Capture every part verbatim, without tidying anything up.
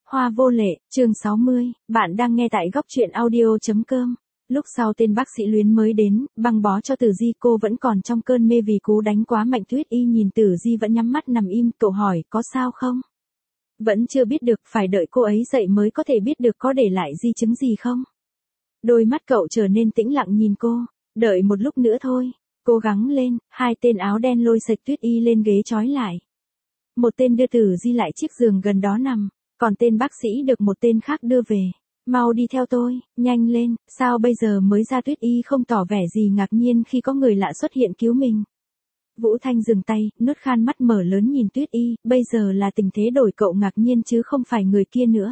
Hoa vô lệ, chương sáu mươi, bạn đang nghe tại góc truyện audio chấm com. Lúc sau tên bác sĩ Luyến mới đến, băng bó cho Tử Di, cô vẫn còn trong cơn mê vì cú đánh quá mạnh. Tuyết Y nhìn Tử Di vẫn nhắm mắt nằm im, cậu hỏi, có sao không? Vẫn chưa biết được, phải đợi cô ấy dậy mới có thể biết được có để lại di chứng gì không. Đôi mắt cậu trở nên tĩnh lặng nhìn cô, đợi một lúc nữa thôi, cố gắng lên. Hai tên áo đen lôi sạch Tuyết Y lên ghế trói lại. Một tên đưa Tử Di lại chiếc giường gần đó nằm, còn tên bác sĩ được một tên khác đưa về. Mau đi theo tôi, nhanh lên, sao bây giờ mới ra? Tuyết Y không tỏ vẻ gì ngạc nhiên khi có người lạ xuất hiện cứu mình. Vũ Thanh dừng tay, nuốt khan, mắt mở lớn nhìn Tuyết Y, bây giờ là tình thế đổi, cậu ngạc nhiên chứ không phải người kia nữa.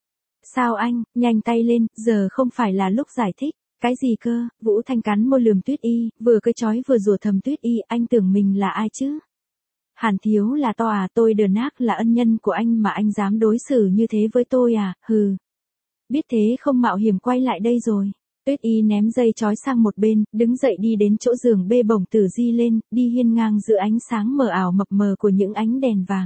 Sao anh, nhanh tay lên, giờ không phải là lúc giải thích. Cái gì cơ? Vũ Thanh cắn môi lườm Tuyết Y, vừa cơi trói vừa rủa thầm. Tuyết Y, anh tưởng mình là ai chứ? Hàn Thiếu là to à? Tôi Đờ Nác là ân nhân của anh mà anh dám đối xử như thế với tôi à? Hừ. Biết thế không mạo hiểm quay lại đây rồi. Tuyết Y ném dây trói sang một bên, đứng dậy đi đến chỗ giường, bê bổng Tử Di lên, đi hiên ngang giữa ánh sáng mờ ảo mập mờ của những ánh đèn vàng.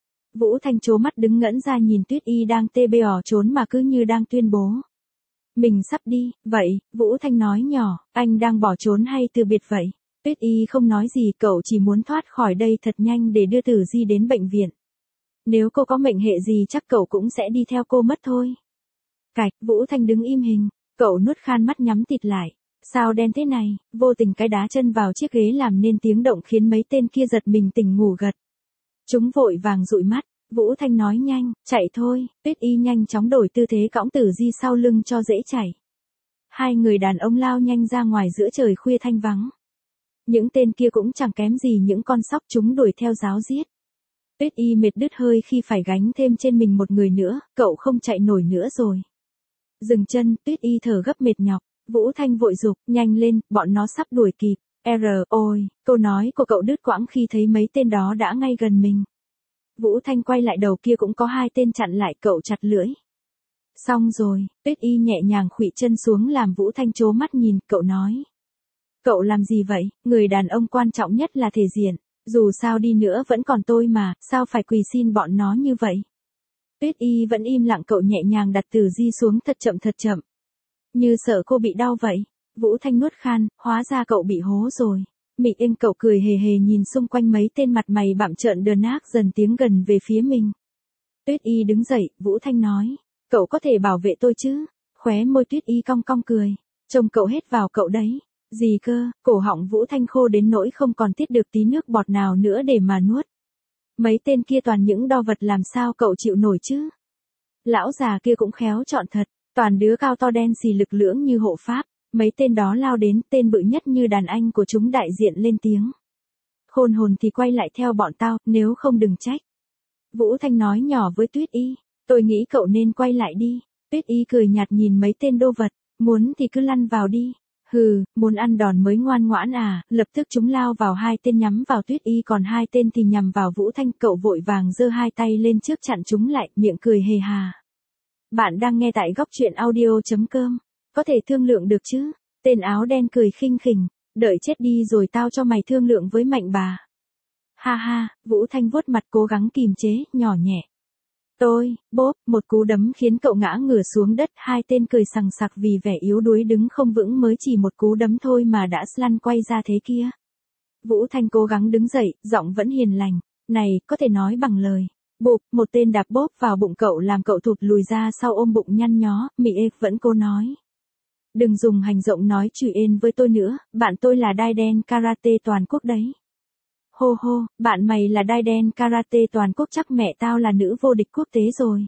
Vũ Thanh trố mắt đứng ngẩn ra nhìn Tuyết Y đang tê bê ỏ trốn mà cứ như đang tuyên bố. Mình sắp đi, vậy, Vũ Thanh nói nhỏ, anh đang bỏ trốn hay từ biệt vậy? Tuyết Y không nói gì, cậu chỉ muốn thoát khỏi đây thật nhanh để đưa Tử Di đến bệnh viện. Nếu cô có mệnh hệ gì chắc cậu cũng sẽ đi theo cô mất thôi. Cạch, Vũ Thanh đứng im hình, cậu nuốt khan, mắt nhắm tịt lại. Sao đen thế này? Vô tình cái đá chân vào chiếc ghế làm nên tiếng động khiến mấy tên kia giật mình tỉnh ngủ gật. Chúng vội vàng dụi mắt. Vũ Thanh nói nhanh, chạy thôi. Tuyết Y nhanh chóng đổi tư thế cõng Tử Di sau lưng cho dễ chảy. Hai người đàn ông lao nhanh ra ngoài giữa trời khuya thanh vắng. Những tên kia cũng chẳng kém gì những con sóc, chúng đuổi theo ráo riết. Tuyết Y mệt đứt hơi khi phải gánh thêm trên mình một người nữa, cậu không chạy nổi nữa rồi. Dừng chân, Tuyết Y thở gấp mệt nhọc. Vũ Thanh vội giục, nhanh lên, bọn nó sắp đuổi kịp. R, ôi, câu nói của cậu đứt quãng khi thấy mấy tên đó đã ngay gần mình. Vũ Thanh quay lại, đầu kia cũng có hai tên chặn lại, cậu chặt lưỡi. Xong rồi, Tuyết Y nhẹ nhàng khuỵu chân xuống làm Vũ Thanh trố mắt nhìn, cậu nói. Cậu làm gì vậy? Người đàn ông quan trọng nhất là thể diện. Dù sao đi nữa vẫn còn tôi mà, sao phải quỳ xin bọn nó như vậy? Tuyết Y vẫn im lặng, cậu nhẹ nhàng đặt Tử Di xuống thật chậm thật chậm. Như sợ cô bị đau vậy. Vũ Thanh nuốt khan, hóa ra cậu bị hố rồi. Mị Ên, cậu cười hề hề nhìn xung quanh mấy tên mặt mày bặm trợn Đờ Nác dần tiến gần về phía mình. Tuyết Y đứng dậy, Vũ Thanh nói. Cậu có thể bảo vệ tôi chứ? Khóe môi Tuyết Y cong cong cười. Trông cậu hết vào cậu đấy. Gì cơ? Cổ họng Vũ Thanh khô đến nỗi không còn tiết được tí nước bọt nào nữa để mà nuốt. Mấy tên kia toàn những đo vật, làm sao cậu chịu nổi chứ? Lão già kia cũng khéo chọn thật, toàn đứa cao to đen xì lực lưỡng như hộ pháp. Mấy tên đó lao đến, tên bự nhất như đàn anh của chúng đại diện lên tiếng. Khôn hồn thì quay lại theo bọn tao, nếu không đừng trách. Vũ Thanh nói nhỏ với Tuyết Y, tôi nghĩ cậu nên quay lại đi. Tuyết Y cười nhạt nhìn mấy tên đô vật, muốn thì cứ lăn vào đi. Hừ, muốn ăn đòn mới ngoan ngoãn à? Lập tức chúng lao vào, hai tên nhắm vào Tuyết Y, còn hai tên thì nhằm vào Vũ Thanh. Cậu vội vàng giơ hai tay lên trước chặn chúng lại, miệng cười hề hà. Bạn đang nghe tại góc truyện audio chấm com. Có thể thương lượng được chứ? Tên áo đen cười khinh khỉnh, đợi chết đi rồi tao cho mày thương lượng với Mạnh bà. Ha ha, Vũ Thanh vuốt mặt cố gắng kìm chế, nhỏ nhẹ. Tôi, bốp, một cú đấm khiến cậu ngã ngửa xuống đất, hai tên cười sằng sặc vì vẻ yếu đuối đứng không vững, mới chỉ một cú đấm thôi mà đã lăn quay ra thế kia. Vũ Thanh cố gắng đứng dậy, giọng vẫn hiền lành, này, có thể nói bằng lời. Bụp, một tên đạp bốp vào bụng cậu làm cậu thụt lùi ra sau, ôm bụng nhăn nhó. Mị Ê vẫn cố nói. Đừng dùng hành động nói chửi ên với tôi nữa, bạn tôi là đai đen karate toàn quốc đấy. Hô hô, bạn mày là đai đen karate toàn quốc, chắc mẹ tao là nữ vô địch quốc tế rồi.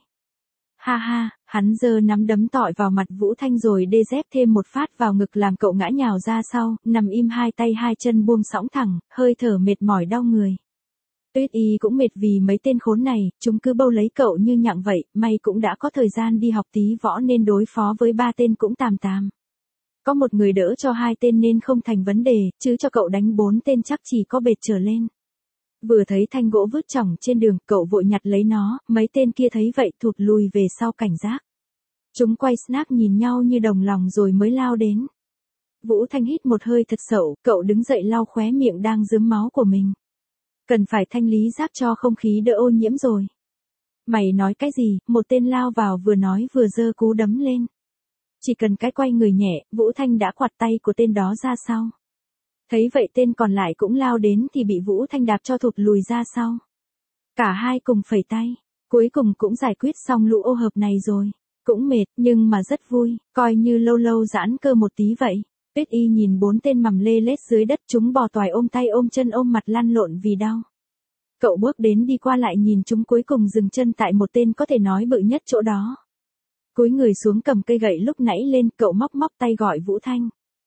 Ha ha, hắn giơ nắm đấm tọi vào mặt Vũ Thanh rồi đê dép thêm một phát vào ngực làm cậu ngã nhào ra sau, nằm im, hai tay hai chân buông sõng thẳng, hơi thở mệt mỏi đau người. Tuyết Y cũng mệt vì mấy tên khốn này, chúng cứ bâu lấy cậu như nhặng vậy, may cũng đã có thời gian đi học tí võ nên đối phó với ba tên cũng tàm tàm. Có một người đỡ cho hai tên nên không thành vấn đề, chứ cho cậu đánh bốn tên chắc chỉ có bệt trở lên. Vừa thấy thanh gỗ vứt trỏng trên đường, cậu vội nhặt lấy nó, mấy tên kia thấy vậy thụt lùi về sau cảnh giác. Chúng quay snack nhìn nhau như đồng lòng rồi mới lao đến. Vũ Thanh hít một hơi thật sâu, cậu đứng dậy lau khóe miệng đang rớm máu của mình. Cần phải thanh lý rác cho không khí đỡ ô nhiễm rồi. Mày nói cái gì? Một tên lao vào vừa nói vừa giơ cú đấm lên. Chỉ cần cái quay người nhẹ, Vũ Thanh đã quạt tay của tên đó ra sau. Thấy vậy tên còn lại cũng lao đến thì bị Vũ Thanh đạp cho thụt lùi ra sau. Cả hai cùng phẩy tay, cuối cùng cũng giải quyết xong lũ ô hợp này rồi. Cũng mệt, nhưng mà rất vui, coi như lâu lâu giãn cơ một tí vậy. Tuyết Y nhìn bốn tên mầm lê lết dưới đất, chúng bò toài ôm tay ôm chân ôm mặt lăn lộn vì đau. Cậu bước đến đi qua lại nhìn chúng cuối cùng dừng chân tại một tên có thể nói bự nhất chỗ đó. Cúi người xuống cầm cây gậy lúc nãy lên, cậu móc móc tay gọi Vũ Thanh.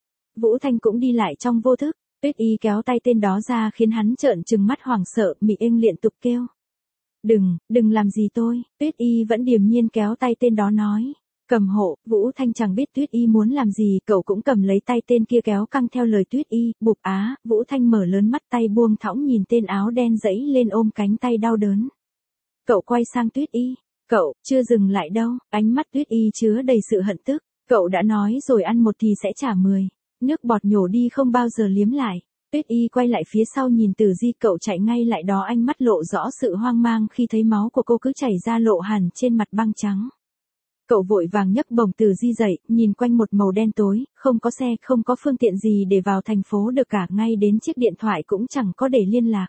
Vũ Thanh cũng đi lại trong vô thức, Tuyết Y kéo tay tên đó ra khiến hắn trợn trừng mắt hoảng sợ, mị ênh liên tục kêu. Đừng, đừng làm gì tôi. Tuyết Y vẫn điềm nhiên kéo tay tên đó nói. Cầm hộ. Vũ Thanh chẳng biết Tuyết Y muốn làm gì, cậu cũng cầm lấy tay tên kia kéo căng theo lời Tuyết Y. Bụp á, Vũ Thanh mở lớn mắt, tay buông thõng nhìn tên áo đen dẫy lên ôm cánh tay đau đớn. Cậu quay sang Tuyết Y. Cậu, chưa dừng lại đâu. Ánh mắt Tuyết Y chứa đầy sự hận tức. Cậu đã nói rồi ăn một thì sẽ trả mười. Nước bọt nhổ đi không bao giờ liếm lại. Tuyết Y quay lại phía sau nhìn Tử Di, cậu chạy ngay lại đó, ánh mắt lộ rõ sự hoang mang khi thấy máu của cô cứ chảy ra lộ hẳn trên mặt băng trắng. Cậu vội vàng nhấc bổng Tử Di dậy, nhìn quanh một màu đen tối, không có xe, không có phương tiện gì để vào thành phố được cả, ngay đến chiếc điện thoại cũng chẳng có để liên lạc.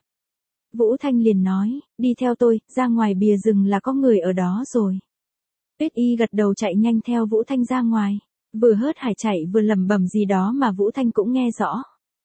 Vũ Thanh liền nói, đi theo tôi, ra ngoài bìa rừng là có người ở đó rồi. Tuyết Y gật đầu chạy nhanh theo Vũ Thanh ra ngoài, vừa hớt hải chạy vừa lẩm bẩm gì đó mà Vũ Thanh cũng nghe rõ.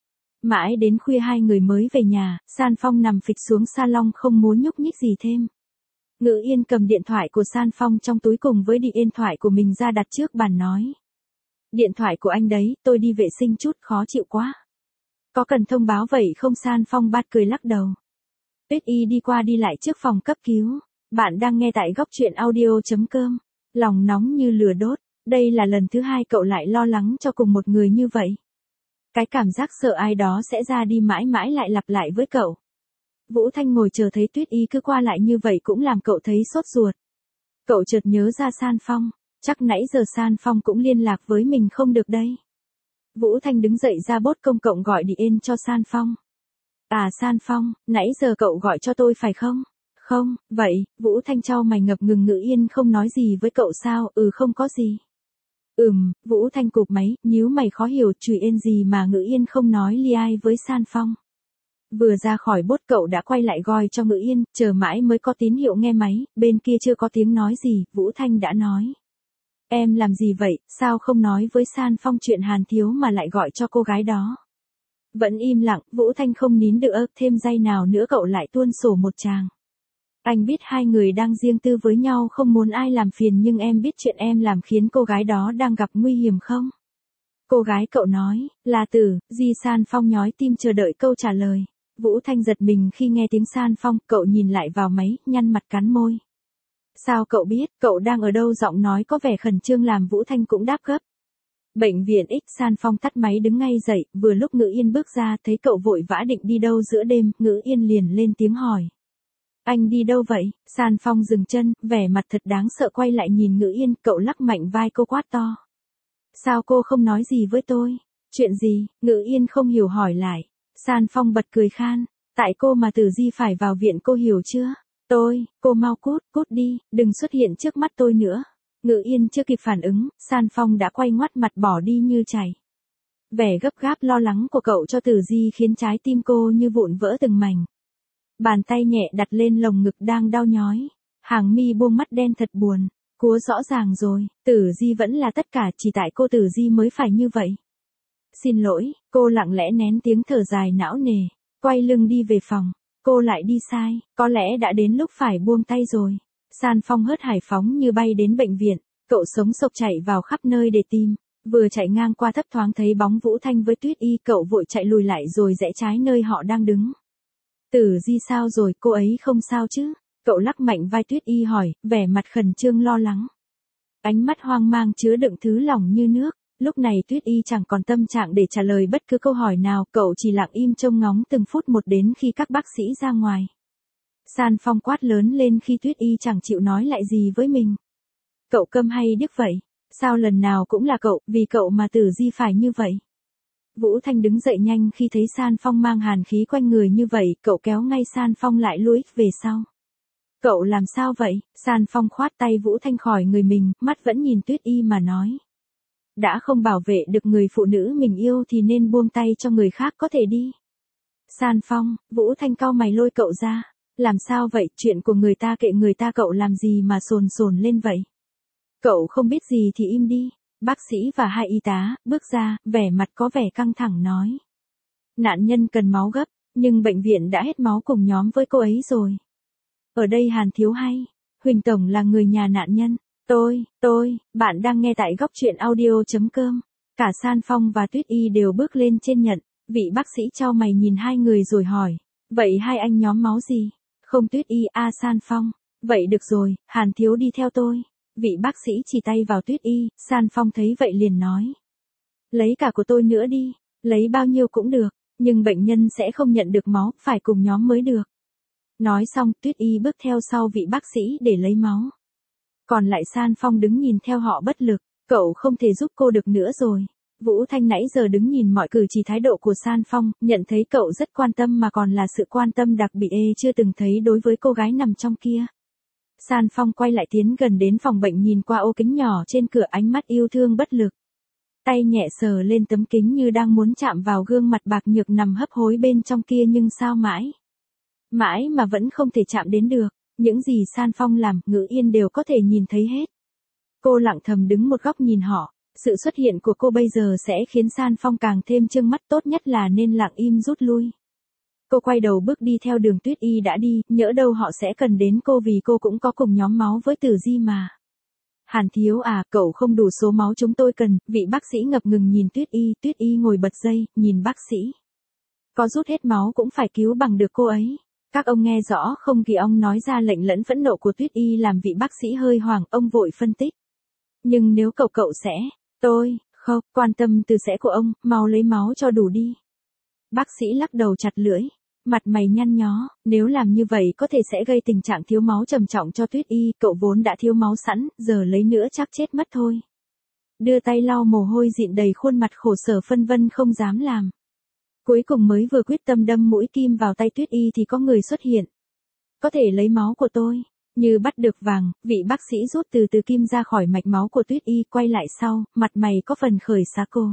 Mãi đến khuya hai người mới về nhà, San Phong nằm phịch xuống salon không muốn nhúc nhích gì thêm. Ngữ Yên cầm điện thoại của San Phong trong túi cùng với điện thoại của mình ra đặt trước bàn nói. Điện thoại của anh đấy, tôi đi vệ sinh chút, khó chịu quá. Có cần thông báo vậy không? San Phong bạt cười lắc đầu. Tuyết Y đi qua đi lại trước phòng cấp cứu. Bạn đang nghe tại góc truyện audio.com. Lòng nóng như lửa đốt. Đây là lần thứ hai cậu lại lo lắng cho cùng một người như vậy. Cái cảm giác sợ ai đó sẽ ra đi mãi mãi lại lặp lại với cậu. Vũ Thanh ngồi chờ thấy Tuyết Y cứ qua lại như vậy cũng làm cậu thấy sốt ruột. Cậu chợt nhớ ra San Phong, chắc nãy giờ San Phong cũng liên lạc với mình không được đây. Vũ Thanh đứng dậy ra bốt công cộng gọi điện cho San Phong. À San Phong, nãy giờ cậu gọi cho tôi phải không? Không, vậy, Vũ Thanh chau mày ngập ngừng. Ngữ Yên không nói gì với cậu sao? Ừ không có gì. Ừm, Vũ Thanh cụp máy, nhíu mày khó hiểu, chửi ên gì mà Ngữ Yên không nói li ai với San Phong. Vừa ra khỏi bốt cậu đã quay lại gọi cho Ngữ Yên, chờ mãi mới có tín hiệu nghe máy, bên kia chưa có tiếng nói gì, Vũ Thanh đã nói. Em làm gì vậy, sao không nói với San Phong chuyện Hàn Thiếu mà lại gọi cho cô gái đó? Vẫn im lặng, Vũ Thanh không nín được, thêm giây nào nữa cậu lại tuôn sổ một tràng. Anh biết hai người đang riêng tư với nhau không muốn ai làm phiền, nhưng em biết chuyện em làm khiến cô gái đó đang gặp nguy hiểm không? Cô gái cậu nói, là Tử Di. San Phong nhói tim chờ đợi câu trả lời. Vũ Thanh giật mình khi nghe tiếng San Phong, cậu nhìn lại vào máy, nhăn mặt cắn môi. Sao cậu biết, cậu đang ở đâu? Giọng nói có vẻ khẩn trương làm Vũ Thanh cũng đáp gấp. Bệnh viện X. San Phong tắt máy đứng ngay dậy, vừa lúc Ngữ Yên bước ra thấy cậu vội vã định đi đâu giữa đêm, Ngữ Yên liền lên tiếng hỏi. Anh đi đâu vậy? San Phong dừng chân, vẻ mặt thật đáng sợ quay lại nhìn Ngữ Yên, cậu lắc mạnh vai cô quát to. Sao cô không nói gì với tôi? Chuyện gì? Ngữ Yên không hiểu hỏi lại. San Phong bật cười khan. Tại cô mà Tử Di phải vào viện, cô hiểu chưa? Tôi, cô mau cút, cút đi, đừng xuất hiện trước mắt tôi nữa. Ngữ Yên chưa kịp phản ứng, San Phong đã quay ngoắt mặt bỏ đi như chảy. Vẻ gấp gáp lo lắng của cậu cho Tử Di khiến trái tim cô như vụn vỡ từng mảnh. Bàn tay nhẹ đặt lên lồng ngực đang đau nhói. Hàng mi buông mắt đen thật buồn. Cúa rõ ràng rồi, Tử Di vẫn là tất cả, chỉ tại cô Tử Di mới phải như vậy. Xin lỗi, cô lặng lẽ nén tiếng thở dài não nề, quay lưng đi về phòng. Cô lại đi sai, có lẽ đã đến lúc phải buông tay rồi. San Phong hớt hải phóng như bay đến bệnh viện, cậu sống sộc chạy vào khắp nơi để tìm. Vừa chạy ngang qua thấp thoáng thấy bóng Vũ Thanh với Tuyết Y, cậu vội chạy lùi lại rồi rẽ trái nơi họ đang đứng. Tử Di sao rồi, cô ấy không sao chứ? Cậu lắc mạnh vai Tuyết Y hỏi, vẻ mặt khẩn trương lo lắng. Ánh mắt hoang mang chứa đựng thứ lòng như nước. Lúc này Tuyết Y chẳng còn tâm trạng để trả lời bất cứ câu hỏi nào, cậu chỉ lặng im trông ngóng từng phút một đến khi các bác sĩ ra ngoài. San Phong quát lớn lên khi Tuyết Y chẳng chịu nói lại gì với mình. Cậu câm hay điếc vậy? Sao lần nào cũng là cậu, vì cậu mà Tử Di phải như vậy? Vũ Thanh đứng dậy nhanh khi thấy San Phong mang hàn khí quanh người như vậy, cậu kéo ngay San Phong lại lùi về sau. Cậu làm sao vậy? San Phong khoát tay Vũ Thanh khỏi người mình, mắt vẫn nhìn Tuyết Y mà nói. Đã không bảo vệ được người phụ nữ mình yêu thì nên buông tay cho người khác có thể đi. San Phong, Vũ Thanh cau mày lôi cậu ra. Làm sao vậy, chuyện của người ta kệ người ta, cậu làm gì mà sồn sồn lên vậy? Cậu không biết gì thì im đi. Bác sĩ và hai y tá bước ra, vẻ mặt có vẻ căng thẳng nói. Nạn nhân cần máu gấp, nhưng bệnh viện đã hết máu cùng nhóm với cô ấy rồi. Ở đây Hàn Thiếu hay, Huỳnh Tổng là người nhà nạn nhân. Tôi, tôi, bạn đang nghe tại góc truyện audio.com. Cả San Phong và Tuyết Y đều bước lên trên nhận. Vị bác sĩ chau mày nhìn hai người rồi hỏi. Vậy hai anh nhóm máu gì? Không Tuyết Y, a San Phong. Vậy được rồi, Hàn Thiếu đi theo tôi. Vị bác sĩ chỉ tay vào Tuyết Y, San Phong thấy vậy liền nói. Lấy cả của tôi nữa đi, lấy bao nhiêu cũng được, nhưng bệnh nhân sẽ không nhận được máu, phải cùng nhóm mới được. Nói xong, Tuyết Y bước theo sau vị bác sĩ để lấy máu. Còn lại San Phong đứng nhìn theo họ bất lực, cậu không thể giúp cô được nữa rồi. Vũ Thanh nãy giờ đứng nhìn mọi cử chỉ thái độ của San Phong, nhận thấy cậu rất quan tâm mà còn là sự quan tâm đặc biệt ê chưa từng thấy đối với cô gái nằm trong kia. San Phong quay lại tiến gần đến phòng bệnh nhìn qua ô kính nhỏ trên cửa, ánh mắt yêu thương bất lực. Tay nhẹ sờ lên tấm kính như đang muốn chạm vào gương mặt bạc nhược nằm hấp hối bên trong kia nhưng sao mãi. Mãi mà vẫn không thể chạm đến được. Những gì San Phong làm, Ngữ Yên đều có thể nhìn thấy hết. Cô lặng thầm đứng một góc nhìn họ. Sự xuất hiện của cô bây giờ sẽ khiến San Phong càng thêm trương mắt, tốt nhất là nên lặng im rút lui. Cô quay đầu bước đi theo đường Tuyết Y đã đi, nhỡ đâu họ sẽ cần đến cô vì cô cũng có cùng nhóm máu với Tử Di mà. Hàn Thiếu à, cậu không đủ số máu chúng tôi cần, vị bác sĩ ngập ngừng nhìn Tuyết Y, Tuyết Y ngồi bật dậy, nhìn bác sĩ. Có rút hết máu cũng phải cứu bằng được cô ấy. Các ông nghe rõ không? Kỳ ông nói ra lệnh lẫn phẫn nộ của Tuyết Y làm vị bác sĩ hơi hoảng, ông vội phân tích. Nhưng nếu cậu cậu sẽ, tôi, không, quan tâm từ sẽ của ông, mau lấy máu cho đủ đi. Bác sĩ lắc đầu chặt lưỡi, mặt mày nhăn nhó, nếu làm như vậy có thể sẽ gây tình trạng thiếu máu trầm trọng cho Tuyết Y, cậu vốn đã thiếu máu sẵn, giờ lấy nữa chắc chết mất thôi. Đưa tay lau mồ hôi dịn đầy khuôn mặt khổ sở phân vân không dám làm. Cuối cùng mới vừa quyết tâm đâm mũi kim vào tay Tuyết Y thì có người xuất hiện. Có thể lấy máu của tôi. Như bắt được vàng, vị bác sĩ rút từ từ kim ra khỏi mạch máu của Tuyết Y, quay lại sau, mặt mày có phần khởi xá cô.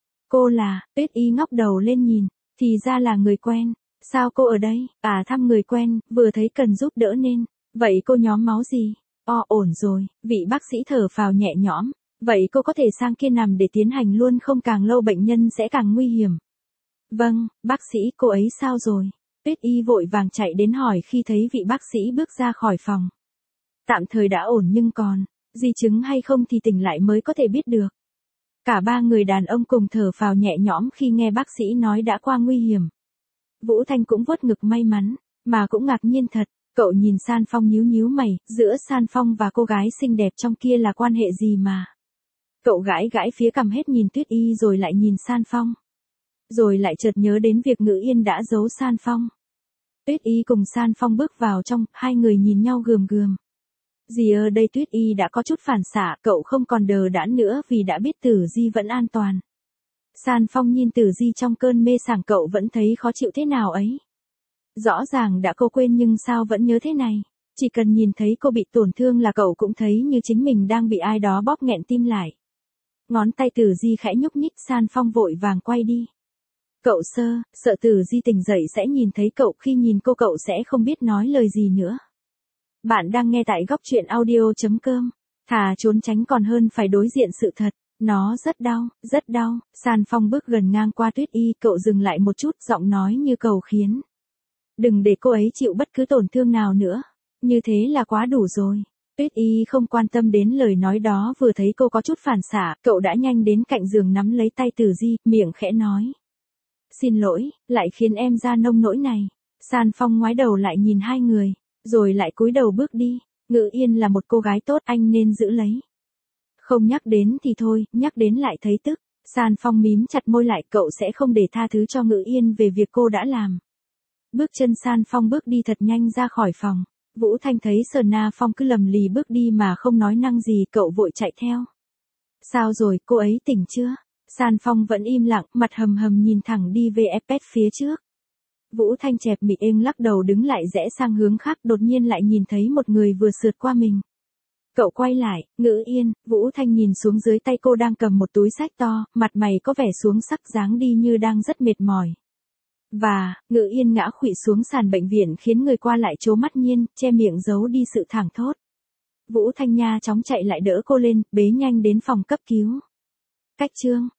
Cô là, Tuyết Y ngóc đầu lên nhìn, thì ra là người quen. Sao cô ở đây? À, thăm người quen, vừa thấy cần giúp đỡ nên. Vậy cô nhóm máu gì? O, ổn rồi, vị bác sĩ thở phào nhẹ nhõm. Vậy cô có thể sang kia nằm để tiến hành luôn không, càng lâu bệnh nhân sẽ càng nguy hiểm. Vâng, bác sĩ, cô ấy sao rồi? Tuyết Y vội vàng chạy đến hỏi khi thấy vị bác sĩ bước ra khỏi phòng. Tạm thời đã ổn nhưng còn, di chứng hay không thì tỉnh lại mới có thể biết được. Cả ba người đàn ông cùng thở phào nhẹ nhõm khi nghe bác sĩ nói đã qua nguy hiểm. Vũ Thanh cũng vuốt ngực may mắn, mà cũng ngạc nhiên thật, cậu nhìn San Phong nhíu nhíu mày, giữa San Phong và cô gái xinh đẹp trong kia là quan hệ gì mà. Cậu gãi gãi phía cằm hết nhìn Tuyết Y rồi lại nhìn San Phong. Rồi lại chợt nhớ đến việc Ngữ Yên đã giấu San Phong. Tuyết Y cùng San Phong bước vào trong, hai người nhìn nhau gườm gườm. Gì ở đây Tuyết Y đã có chút phản xạ, cậu không còn đờ đẫn nữa vì đã biết Tử Di vẫn an toàn. San Phong nhìn Tử Di trong cơn mê sảng, cậu vẫn thấy khó chịu thế nào ấy. Rõ ràng đã cô quên nhưng sao vẫn nhớ thế này. Chỉ cần nhìn thấy cô bị tổn thương là cậu cũng thấy như chính mình đang bị ai đó bóp nghẹn tim lại. Ngón tay Tử Di khẽ nhúc nhích, San Phong vội vàng quay đi. Cậu sơ, sợ Tử Di tỉnh dậy sẽ nhìn thấy cậu, khi nhìn cô cậu sẽ không biết nói lời gì nữa. Bạn đang nghe tại góc truyện audio.com. Thà trốn tránh còn hơn phải đối diện sự thật. Nó rất đau, rất đau. San Phong bước gần ngang qua Tuyết Y, cậu dừng lại một chút, giọng nói như cầu khiến. Đừng để cô ấy chịu bất cứ tổn thương nào nữa. Như thế là quá đủ rồi. Tuyết Y không quan tâm đến lời nói đó, vừa thấy cô có chút phản xạ, cậu đã nhanh đến cạnh giường nắm lấy tay Tử Di, miệng khẽ nói. Xin lỗi, lại khiến em ra nông nỗi này. San Phong ngoái đầu lại nhìn hai người, rồi lại cúi đầu bước đi. Ngữ Yên là một cô gái tốt, anh nên giữ lấy. Không nhắc đến thì thôi, nhắc đến lại thấy tức. San Phong mím chặt môi lại, cậu sẽ không để tha thứ cho Ngữ Yên về việc cô đã làm. Bước chân San Phong bước đi thật nhanh ra khỏi phòng. Vũ Thanh thấy Sở Na Phong cứ lầm lì bước đi mà không nói năng gì, cậu vội chạy theo. Sao rồi, cô ấy tỉnh chưa? San Phong vẫn im lặng, mặt hầm hầm nhìn thẳng đi về ép pét phía trước. Vũ Thanh chẹp miệng ênh lắc đầu đứng lại rẽ sang hướng khác, đột nhiên lại nhìn thấy một người vừa sượt qua mình. Cậu quay lại, Ngữ Yên. Vũ Thanh nhìn xuống dưới tay cô đang cầm một túi xách to, mặt mày có vẻ xuống sắc, dáng đi như đang rất mệt mỏi. Và, Ngữ Yên ngã khuỵu xuống sàn bệnh viện khiến người qua lại trố mắt nhiên, che miệng giấu đi sự thảng thốt. Vũ Thanh nha chóng chạy lại đỡ cô lên, bế nhanh đến phòng cấp cứu. Cách chương